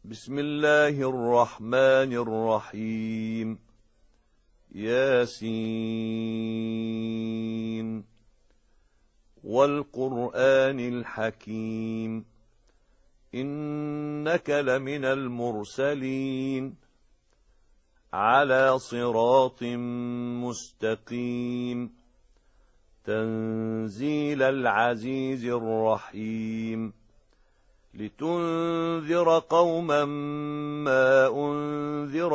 بسم الله الرحمن الرحيم. ياسين والقرآن الحكيم إنك لمن المرسلين على صراط مستقيم تنزيل العزيز الرحيم لتنذر قوما ما أنذر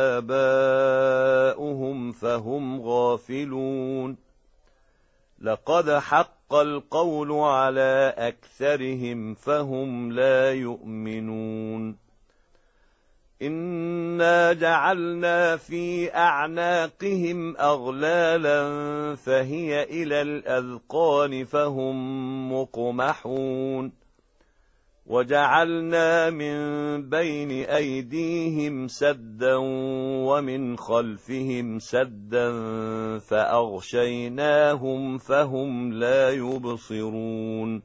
آباؤهم فهم غافلون لقد حق القول على أكثرهم فهم لا يؤمنون إنا جعلنا في أعناقهم أغلالا فهي إلى الأذقان فهم مقمحون وجعلنا من بين أيديهم سدا ومن خلفهم سدا فأغشيناهم فهم لا يبصرون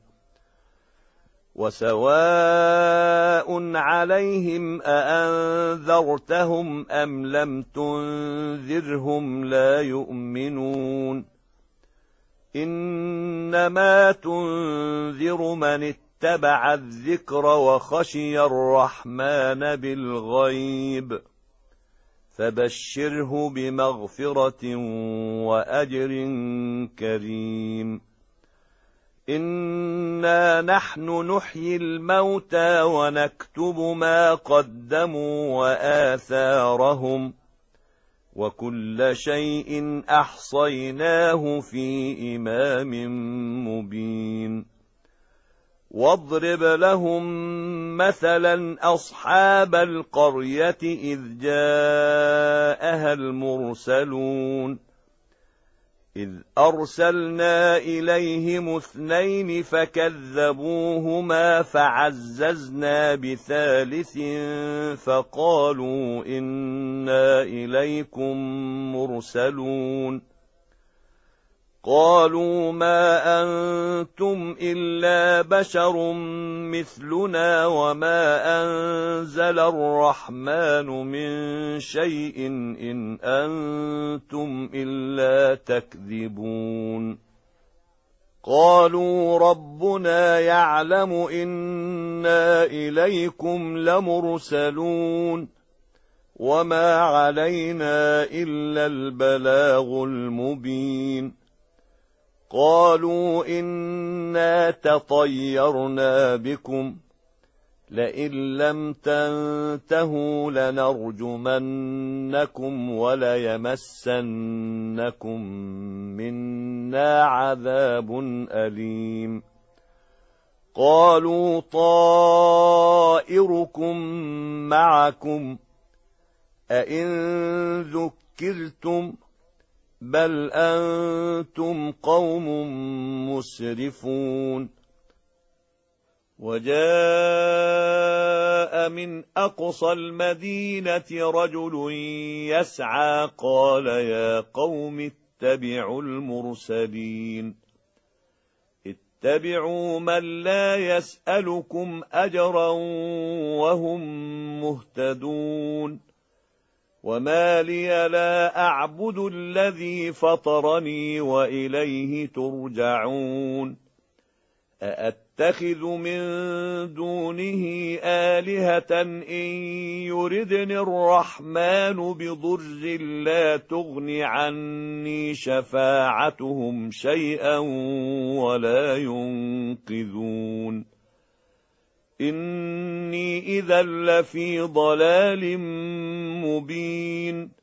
وسواء عليهم أأنذرتهم أم لم تنذرهم لا يؤمنون إنما تنذر من اتبع الذكر وخشي الرحمن بالغيب فبشره بمغفرة وأجر كريم إنا نحن نحيي الموتى ونكتب ما قدموا وآثارهم وكل شيء أحصيناه في إمام مبين واضرب لهم مثلا أصحاب القرية إذ جاءها المرسلون إذ أرسلنا إليهم 2 فكذبوهما فعززنا بثالث فقالوا إنا إليكم مرسلون قالوا ما أنتم إلا بشر مثلنا وما أنزل الرحمن من شيء إن أنتم إلا تكذبون قالوا ربنا يعلم إنا إليكم لمرسلون وما علينا إلا البلاغ المبين قالوا إنا تطيرنا بكم لئن لم تنتهوا لنرجمنكم وليمسنكم منا عذاب أليم قالوا طائركم معكم أئن ذكرتم بل أنتم قوم مسرفون وجاء من أقصى المدينة رجل يسعى قال يا قوم اتبعوا المرسلين اتبعوا من لا يسألكم أجرا وهم مهتدون وما لي لا أعبد الذي فطرني وإليه ترجعون أأتخذ من دونه آلهة إن يردني الرحمن بضر لا تغن عني شفاعتهم شيئا ولا ينقذون إني إذا لفي ضلال مبين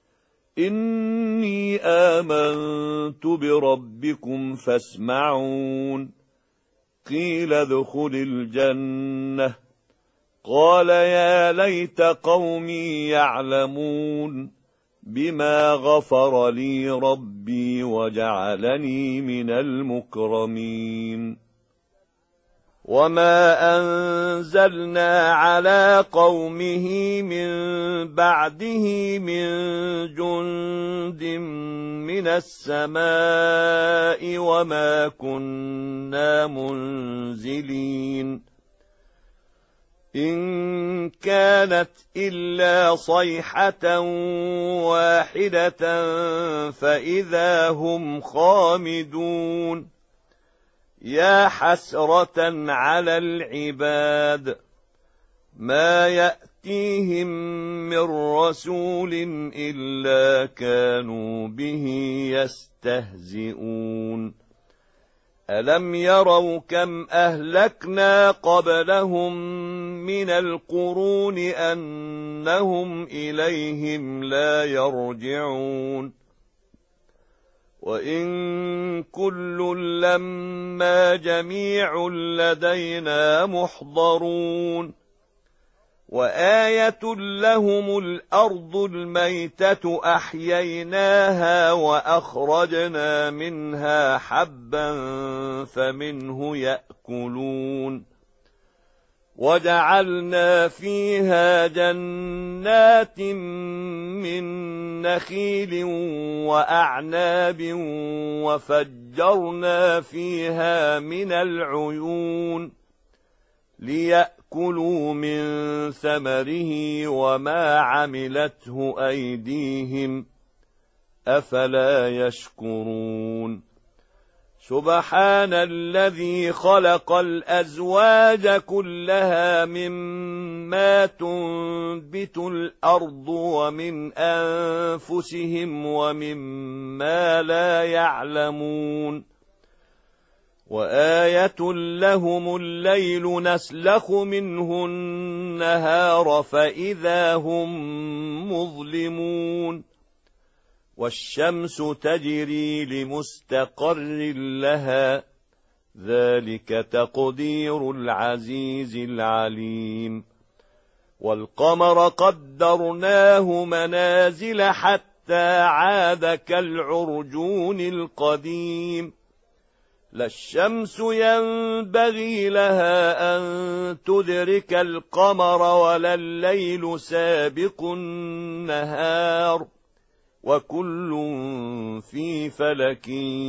إني آمنت بربكم فاسمعون قيل ادخل الجنة قال يا ليت قومي يعلمون بما غفر لي ربي وجعلني من المكرمين وما أنزلنا على قومه من بعده من جند من السماء وما كنا منزلين إن كانت إلا صيحة واحدة فإذا هم خامدون يا حسرة على العباد ما يأتيهم من رسول إلا كانوا به يستهزئون ألم يروا كم أهلكنا قبلهم من القرون أنهم إليهم لا يرجعون وإن كل لما جميع لدينا محضرون وآية لهم الأرض الميتة أحييناها وأخرجنا منها حبا فمنه يأكلون وجعلنا فيها جنات من نخيل وأعناب وفجرنا فيها من العيون ليأكلوا من ثمره وما عملته أيديهم أفلا يشكرون سبحان الذي خلق الأزواج كلها مما تنبت الأرض ومن أنفسهم ومما لا يعلمون وآية لهم الليل نسلخ منه النهار فإذا هم مظلمون والشمس تجري لمستقر لها ذلك تقدير العزيز العليم والقمر قدرناه منازل حتى عاد كالعرجون القديم لا الشمس ينبغي لها أن تدرك القمر ولا الليل سابق النهار وكل في فلك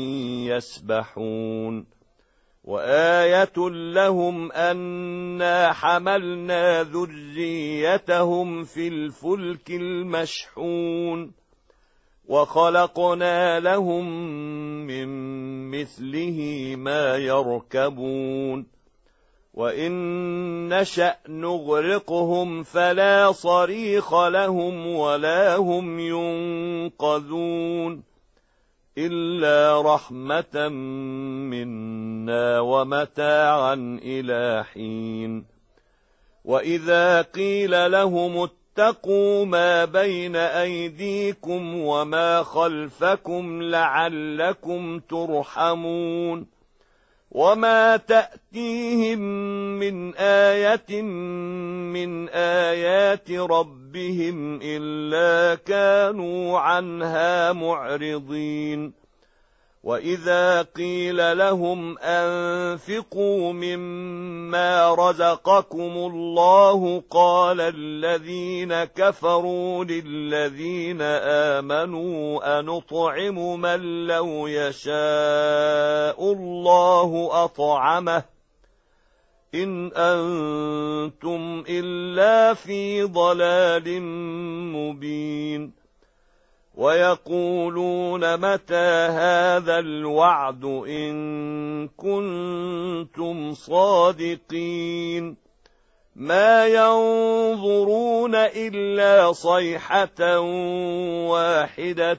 يسبحون وآية لهم أنا حملنا ذريتهم في الفلك المشحون وخلقنا لهم من مثله ما يركبون وإن نشأ نغرقهم فلا صريخ لهم ولا هم ينقذون إلا رحمة منا ومتاعا إلى حين وإذا قيل لهم اتقوا ما بين أيديكم وما خلفكم لعلكم ترحمون وما تأتيهم من آية من آيات ربهم إلا كانوا عنها معرضين وإذا قيل لهم أنفقوا مما رزقكم الله قال الذين كفروا للذين آمنوا أنطعم من لو يشاء الله أطعمه إن أنتم إلا في ضلال مبين ويقولون متى هذا الوعد إن كنتم صادقين ما ينظرون إلا صيحة واحدة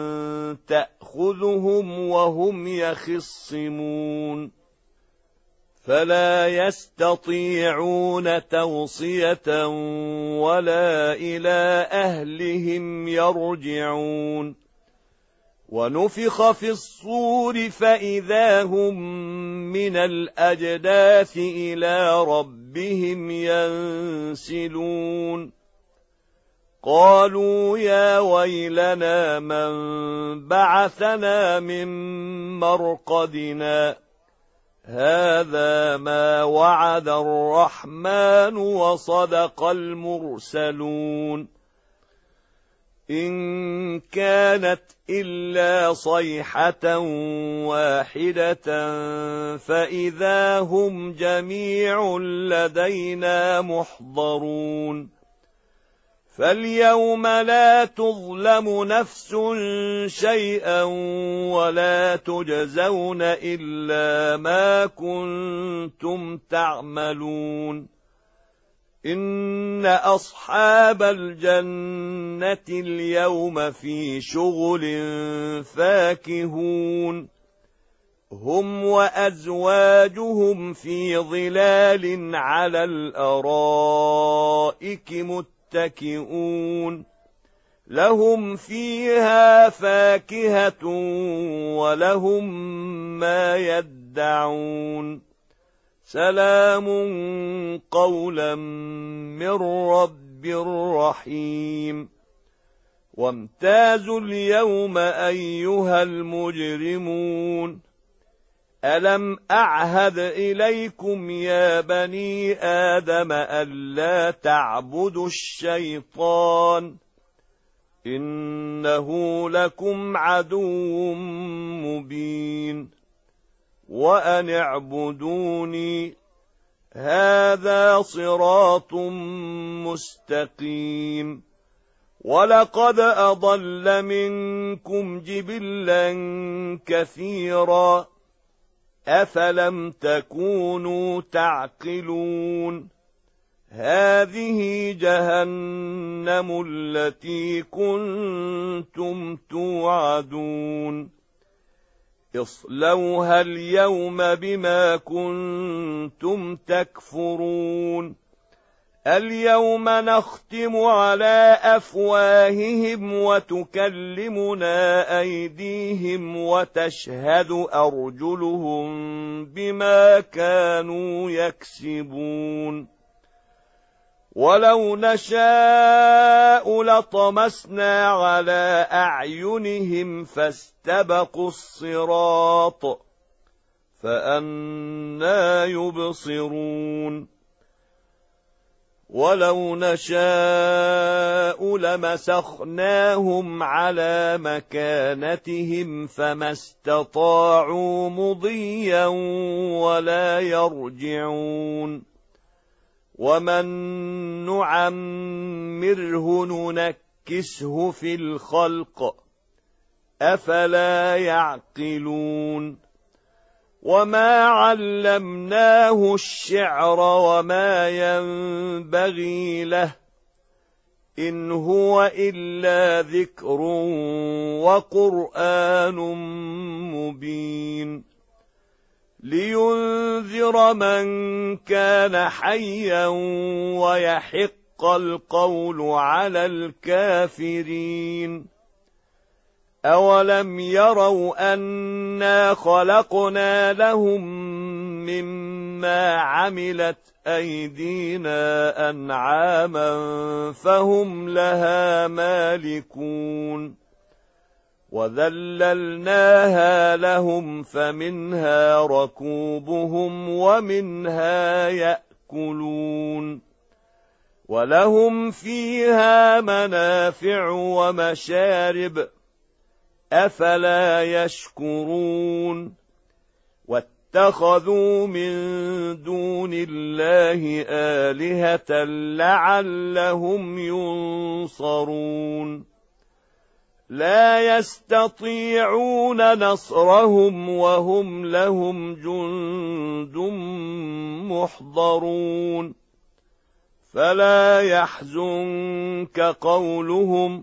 تأخذهم وهم يخصمون فلا يستطيعون توصية ولا إلى أهلهم يرجعون ونفخ في الصور فإذا هم من الأجداث إلى ربهم ينسلون قالوا يا ويلنا من بعثنا من مرقدنا هذا ما وعد الرحمن وصدق المرسلون إن كانت إلا صيحة واحدة فإذا هم جميع لدينا محضرون فاليوم لا تظلم نفس شيئا ولا تجزون إلا ما كنتم تعملون إن أصحاب الجنة اليوم في شغل فاكهون هم وأزواجهم في ظلال على الأرائك متكئون لهم فيها فاكهة ولهم ما يدعون سلام قولا من رب رحيم وامتازوا اليوم أيها المجرمون ألم أعهد إليكم يا بني آدم ألا تعبدوا الشيطان إنه لكم عدو مبين وأن اعبدوني هذا صراط مستقيم ولقد أضل منكم جبلا كثيرا أفلم تكونوا تعقلون هذه جهنم التي كنتم توعدون اصلوها اليوم بما كنتم تكفرون اليوم نختم على أفواههم وتكلمنا أيديهم وتشهد أرجلهم بما كانوا يكسبون ولو نشاء لطمسنا على أعينهم فاستبقوا الصراط فأنى يبصرون ولو نشاء لمسخناهم على مكانتهم فما استطاعوا مضيا ولا يرجعون ومن نعمره ننكسه في الخلق أفلا يعقلون وما علمناه الشعر وما ينبغي له إن هو إلا ذكر وقرآن مبين لينذر من كان حيا ويحق القول على الكافرين أولم يروا أنا خلقنا لهم مما عملت أيدينا أنعاما فهم لها مالكون وذللناها لهم فمنها ركوبهم ومنها يأكلون ولهم فيها منافع ومشارب أفلا يشكرون واتخذوا من دون الله آلهة لعلهم ينصرون لا يستطيعون نصرهم وهم لهم جند محضرون فلا يحزنك قولهم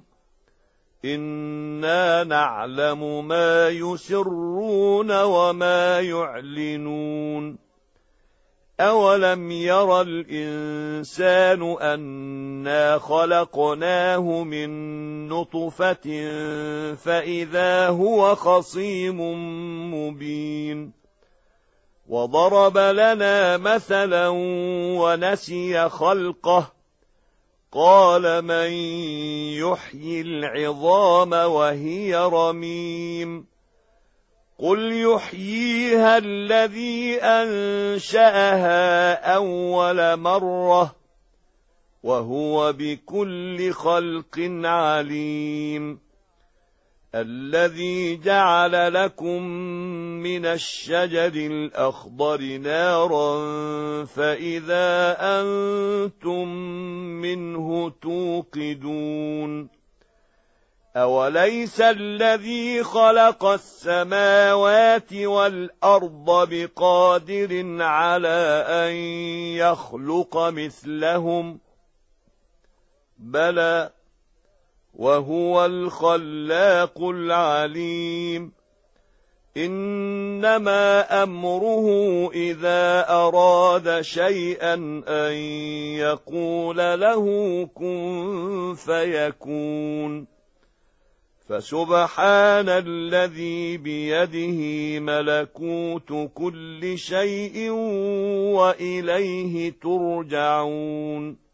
إنا نعلم ما يسرون وما يعلنون أولم ير الإنسان أنا خلقناه من نطفة فإذا هو خصيم مبين وضرب لنا مثلا ونسي خلقه قال من يحيي العظام وهي رميم قل يحييها الذي أنشأها أول مرة وهو بكل خلق عليم. الذي جعل لكم من الشجر الأخضر نارا فإذا أنتم منه توقدون. أوليس الذي خلق السماوات والأرض بقادر على أن يخلق مثلهم؟ بلى، وهو الخلاق العليم. إنما أمره إذا أراد شيئا أن يقول له كن فيكون. فسبحان الذي بيده ملكوت كل شيء وإليه ترجعون.